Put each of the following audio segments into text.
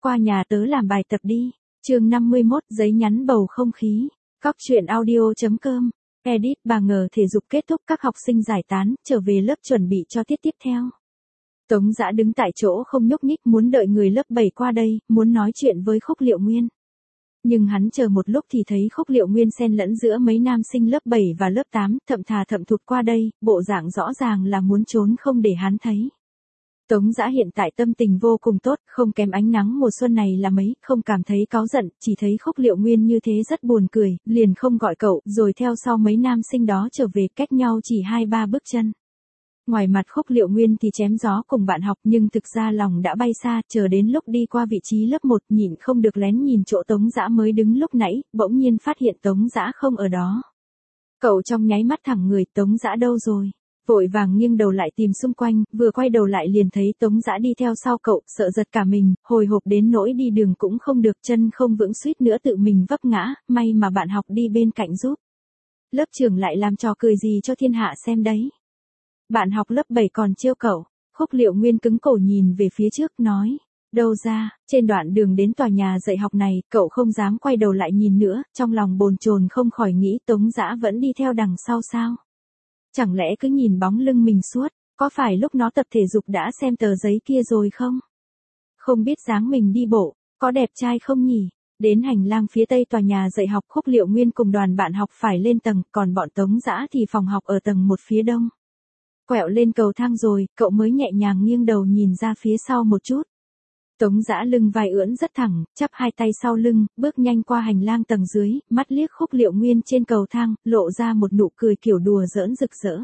qua nhà tớ làm bài tập đi. Chương 51, giấy nhắn bầu không khí. Cóc truyện audio.com. Edit. Bà ngờ thể dục kết thúc, các học sinh giải tán, trở về lớp chuẩn bị cho tiết tiếp theo. Tống Dã đứng tại chỗ không nhúc nhích, muốn đợi người lớp 7 qua đây, muốn nói chuyện với Khúc Liệu Nguyên. Nhưng hắn chờ một lúc thì thấy Khúc Liệu Nguyên xen lẫn giữa mấy nam sinh lớp 7 và lớp 8, thậm thụt qua đây, bộ dạng rõ ràng là muốn trốn không để hắn thấy. Tống Dã hiện tại tâm tình vô cùng tốt, không kém ánh nắng mùa xuân này là mấy, không cảm thấy cáu giận, chỉ thấy Khúc Liệu Nguyên như thế rất buồn cười, liền không gọi cậu, rồi theo sau mấy nam sinh đó trở về, cách nhau chỉ 2-3 bước chân. Ngoài mặt Khúc Liệu Nguyên thì chém gió cùng bạn học, nhưng thực ra lòng đã bay xa, chờ đến lúc đi qua vị trí lớp 1, nhịn không được lén nhìn chỗ Tống Dã mới đứng lúc nãy, bỗng nhiên phát hiện Tống Dã không ở đó. Cậu trong nháy mắt thẳng người, Tống Dã đâu rồi? Vội vàng nghiêng đầu lại tìm xung quanh, vừa quay đầu lại liền thấy Tống Dã đi theo sau cậu, sợ giật cả mình, hồi hộp đến nỗi đi đường cũng không được, chân không vững suýt nữa tự mình vấp ngã, may mà bạn học đi bên cạnh giúp. Lớp trưởng lại làm trò cười gì cho thiên hạ xem đấy. Bạn học lớp 7 còn trêu cậu. Khúc Liệu Nguyên cứng cổ nhìn về phía trước, nói. Đâu ra, trên đoạn đường đến tòa nhà dạy học này, cậu không dám quay đầu lại nhìn nữa, trong lòng bồn chồn không khỏi nghĩ Tống Dã vẫn đi theo đằng sau sao. Chẳng lẽ cứ nhìn bóng lưng mình suốt, có phải lúc nó tập thể dục đã xem tờ giấy kia rồi không? Không biết dáng mình đi bộ, có đẹp trai không nhỉ? Đến hành lang phía tây tòa nhà dạy học, Khúc Liệu Nguyên cùng đoàn bạn học phải lên tầng, còn bọn Tống Dã thì phòng học ở tầng 1 phía đông. Quẹo lên cầu thang rồi, cậu mới nhẹ nhàng nghiêng đầu nhìn ra phía sau một chút. Tống Dã lưng vai ưỡn rất thẳng, chắp hai tay sau lưng, bước nhanh qua hành lang tầng dưới, mắt liếc Khúc Liệu Nguyên trên cầu thang, lộ ra một nụ cười kiểu đùa giỡn rực rỡ.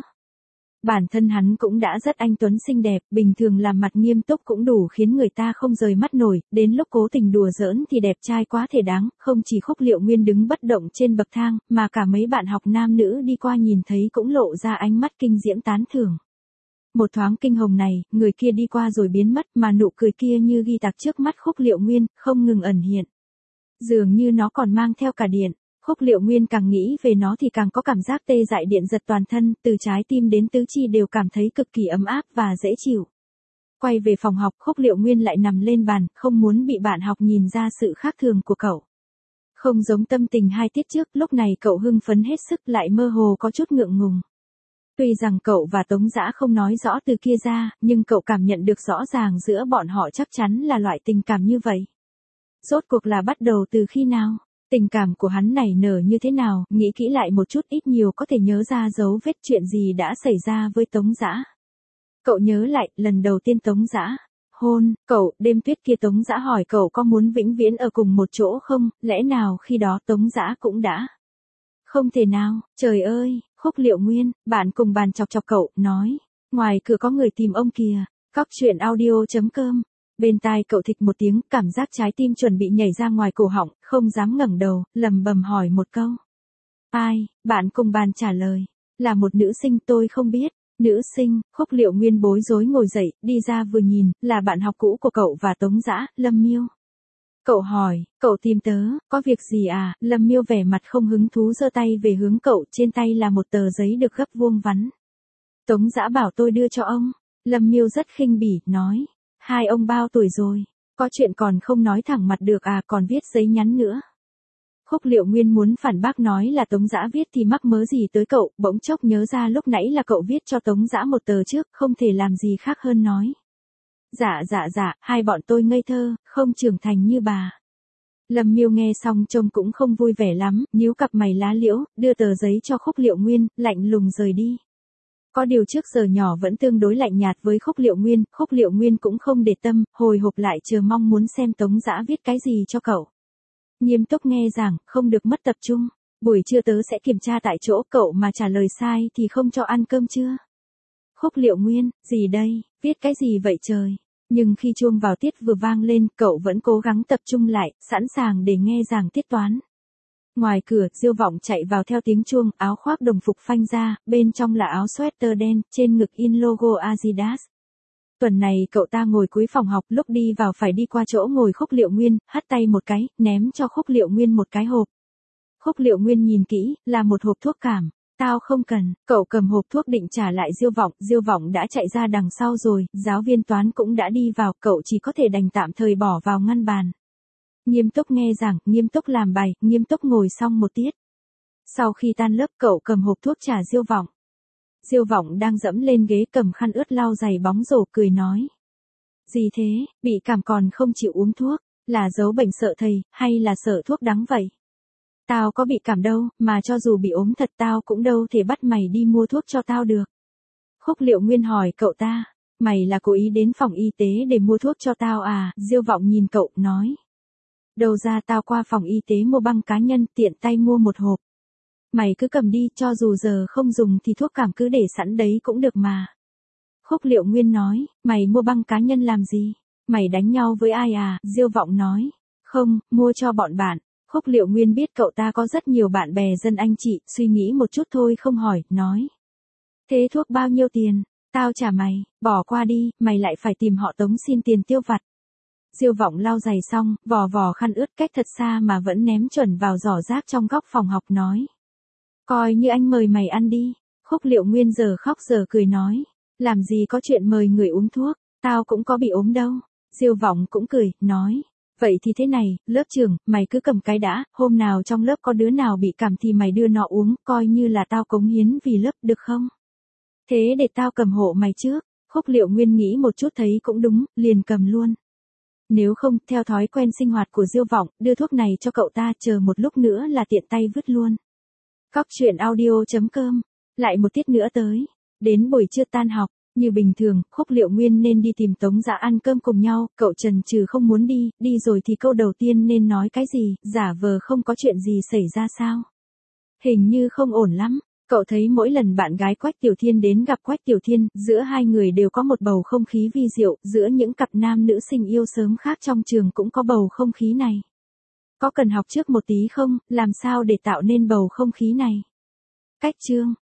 Bản thân hắn cũng đã rất anh tuấn xinh đẹp, bình thường làm mặt nghiêm túc cũng đủ khiến người ta không rời mắt nổi, đến lúc cố tình đùa giỡn thì đẹp trai quá thể đáng, không chỉ Khúc Liệu Nguyên đứng bất động trên bậc thang, mà cả mấy bạn học nam nữ đi qua nhìn thấy cũng lộ ra ánh mắt kinh diễm tán thưởng. Một thoáng kinh hồng này, người kia đi qua rồi biến mất, mà nụ cười kia như ghi tạc trước mắt Khúc Liệu Nguyên, không ngừng ẩn hiện. Dường như nó còn mang theo cả điện. Khúc Liệu Nguyên càng nghĩ về nó thì càng có cảm giác tê dại điện giật toàn thân, từ trái tim đến tứ chi đều cảm thấy cực kỳ ấm áp và dễ chịu. Quay về phòng học, Khúc Liệu Nguyên lại nằm lên bàn, không muốn bị bạn học nhìn ra sự khác thường của cậu. Không giống tâm tình 2 tiết trước, lúc này cậu hưng phấn hết sức, lại mơ hồ có chút ngượng ngùng. Tuy rằng cậu và Tống Dã không nói rõ từ kia ra, nhưng cậu cảm nhận được rõ ràng giữa bọn họ chắc chắn là loại tình cảm như vậy. Rốt cuộc là bắt đầu từ khi nào? Tình cảm của hắn nảy nở như thế nào? Nghĩ kỹ lại một chút, ít nhiều có thể nhớ ra dấu vết chuyện gì đã xảy ra với Tống Dã. Cậu nhớ lại, lần đầu tiên Tống Dã hôn cậu, đêm tuyết kia Tống Dã hỏi cậu có muốn vĩnh viễn ở cùng một chỗ không, lẽ nào khi đó Tống Dã cũng đã. Không thể nào, trời ơi, Khúc Liệu Nguyên, bạn cùng bàn chọc chọc cậu, nói. Ngoài cửa có người tìm ông kìa. Cóc truyện audio.com. Bên tai cậu thịch một tiếng, cảm giác trái tim chuẩn bị nhảy ra ngoài cổ họng, không dám ngẩng đầu, lầm bầm hỏi một câu. Ai? Bạn cùng bàn trả lời. Là một nữ sinh, tôi không biết. Nữ sinh. Khúc Liệu Nguyên bối rối ngồi dậy, đi ra vừa nhìn, là bạn học cũ của cậu và Tống Dã, Lâm Miêu. Cậu hỏi, cậu tìm tớ, có việc gì à? Lâm Miêu vẻ mặt không hứng thú giơ tay về hướng cậu, trên tay là một tờ giấy được gấp vuông vắn. Tống Dã bảo tôi đưa cho ông. Lâm Miêu rất khinh bỉ, nói. Hai ông bao tuổi rồi? Có chuyện còn không nói thẳng mặt được à, còn viết giấy nhắn nữa. Khúc Liệu Nguyên muốn phản bác nói là Tống Dã viết thì mắc mớ gì tới cậu, bỗng chốc nhớ ra lúc nãy là cậu viết cho Tống Dã một tờ trước, không thể làm gì khác hơn nói. Dạ, hai bọn tôi ngây thơ, không trưởng thành như bà. Lâm Miêu nghe xong trông cũng không vui vẻ lắm, nhíu cặp mày lá liễu, đưa tờ giấy cho Khúc Liệu Nguyên, lạnh lùng rời đi. Có điều trước giờ nhỏ vẫn tương đối lạnh nhạt với Khúc Liệu Nguyên cũng không để tâm, hồi hộp lại chờ mong muốn xem Tống Dã viết cái gì cho cậu. Nghiêm túc nghe giảng, không được mất tập trung. Buổi trưa tớ sẽ kiểm tra tại chỗ, cậu mà trả lời sai thì không cho ăn cơm trưa. Khúc Liệu Nguyên, gì đây, viết cái gì vậy trời? Nhưng khi chuông vào tiết vừa vang lên, cậu vẫn cố gắng tập trung lại, sẵn sàng để nghe giảng tiết toán. Ngoài cửa, Diêu Vọng chạy vào theo tiếng chuông, áo khoác đồng phục phanh ra, bên trong là áo sweater đen, trên ngực in logo Adidas. Tuần này cậu ta ngồi cuối phòng học, lúc đi vào phải đi qua chỗ ngồi Khúc Liệu Nguyên, hất tay một cái, ném cho Khúc Liệu Nguyên một cái hộp. Khúc Liệu Nguyên nhìn kỹ, là một hộp thuốc cảm. Tao không cần, cậu cầm hộp thuốc định trả lại Diêu Vọng đã chạy ra đằng sau rồi, giáo viên toán cũng đã đi vào, cậu chỉ có thể đành tạm thời bỏ vào ngăn bàn. Nghiêm túc nghe giảng, nghiêm túc làm bài, nghiêm túc ngồi xong một tiết. Sau khi tan lớp cậu cầm hộp thuốc trả Diêu Vọng. Diêu Vọng đang dẫm lên ghế cầm khăn ướt lau giày bóng rổ cười nói. Gì thế, bị cảm còn không chịu uống thuốc, là giấu bệnh sợ thầy, hay là sợ thuốc đắng vậy? Tao có bị cảm đâu, mà cho dù bị ốm thật tao cũng đâu thể bắt mày đi mua thuốc cho tao được. Khúc Liệu Nguyên hỏi cậu ta, mày là cố ý đến phòng y tế để mua thuốc cho tao à? Diêu Vọng nhìn cậu, nói. Đầu ra tao qua phòng y tế mua băng cá nhân, tiện tay mua một hộp. Mày cứ cầm đi, cho dù giờ không dùng thì thuốc cảm cứ để sẵn đấy cũng được mà. Khúc Liệu Nguyên nói, mày mua băng cá nhân làm gì? Mày đánh nhau với ai à? Diêu Vọng nói, không, mua cho bọn bạn. Khúc Liệu Nguyên biết cậu ta có rất nhiều bạn bè dân anh chị, suy nghĩ một chút thôi không hỏi, nói. Thế thuốc bao nhiêu tiền? Tao trả mày, bỏ qua đi, mày lại phải tìm họ Tống xin tiền tiêu vặt. Diêu Vọng lau giày xong, vò khăn ướt cách thật xa mà vẫn ném chuẩn vào giỏ rác trong góc phòng học nói. Coi như anh mời mày ăn đi. Khúc Liệu Nguyên giờ khóc giờ cười nói. Làm gì có chuyện mời người uống thuốc, tao cũng có bị ốm đâu. Diêu Vọng cũng cười, nói. Vậy thì thế này, lớp trưởng, mày cứ cầm cái đã, hôm nào trong lớp có đứa nào bị cảm thì mày đưa nó uống, coi như là tao cống hiến vì lớp, được không? Thế để tao cầm hộ mày trước. Khúc Liệu Nguyên nghĩ một chút thấy cũng đúng, liền cầm luôn. Nếu không, theo thói quen sinh hoạt của Diêu Vọng, đưa thuốc này cho cậu ta chờ một lúc nữa là tiện tay vứt luôn. Cóc truyện audio.com. Lại một tiết nữa tới. Đến buổi trưa tan học, như bình thường, Khúc Liệu Nguyên nên đi tìm Tống Dã ăn cơm cùng nhau, cậu chần chừ không muốn đi rồi thì câu đầu tiên nên nói cái gì, giả vờ không có chuyện gì xảy ra sao. Hình như không ổn lắm, cậu thấy mỗi lần bạn gái Quách Tiểu Thiên đến gặp Quách Tiểu Thiên, giữa hai người đều có một bầu không khí vi diệu, giữa những cặp nam nữ sinh yêu sớm khác trong trường cũng có bầu không khí này. Có cần học trước một tí không, làm sao để tạo nên bầu không khí này? Cách chương